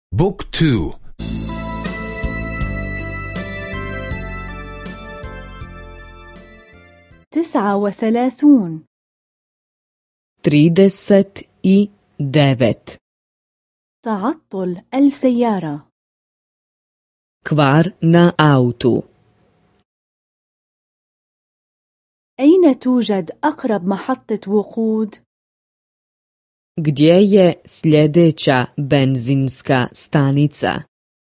بوك تو 39 39 تعطل السيارة. Kvar na autu. أين توجد أقرب محطة وقود؟ Gdje je sljedeća benzinska stanica?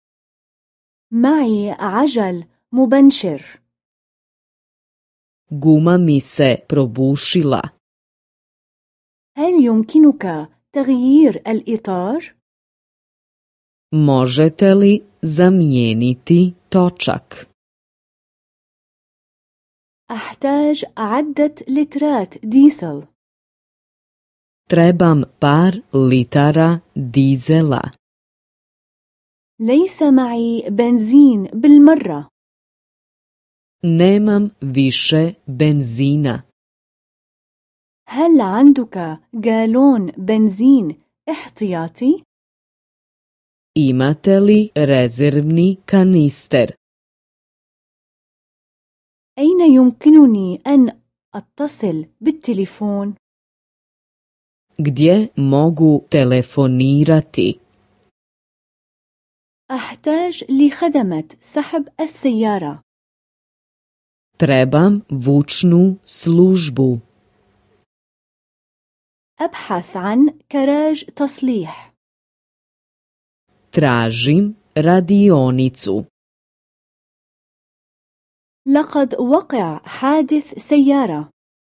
معي عجل مبنشر. Guma mi se probušila. هل يمكنك تغيير الإطار؟ Možete li zamijeniti točak? أحتاج عدة لترات ديزل. Trebam par litara dizela. ليس معي بنزين بالمرة. Nemam više benzina. هل عندك جالون بنزين احتياطي؟ Imate li rezervni kanister? أين يمكنني أن أتصل بالتليفون؟ Gdje mogu telefonirati? أحتاج لخدمة سحب السيارة. Trebam vučnu službu. أبحث عن كراج تصليح. Tražim radionicu. لقد وقع حادث سيارة.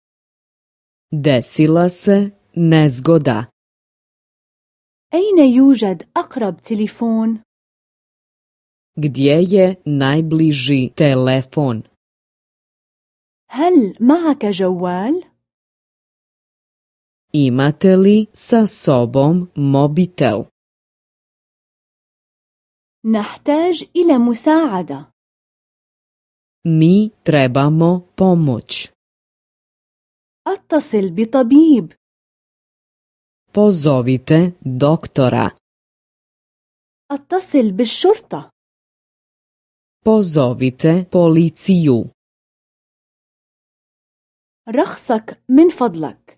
Desila se nezgoda. أين يوجد أقرب تليفون؟ Gdje je najbliži telefon? هل معك جوال؟ Imate li sa sobom mobitel? نحتاج إلى مساعدة. Mi trebamo pomoć. أتصل بطبيب. Pozovite doktora. أتصل بالشرطة. Pozovite policiju. رخصك من فضلك.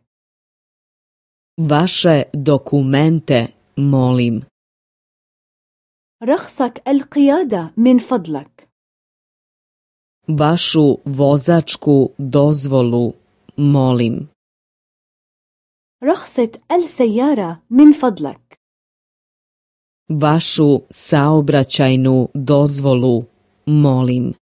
Vaše dokumente, molim. رخصك القيادة من فضلك. Vašu vozačku dozvolu, molim. رخصة السيارة من فضلك. Vašu saobraćajnu dozvolu, molim.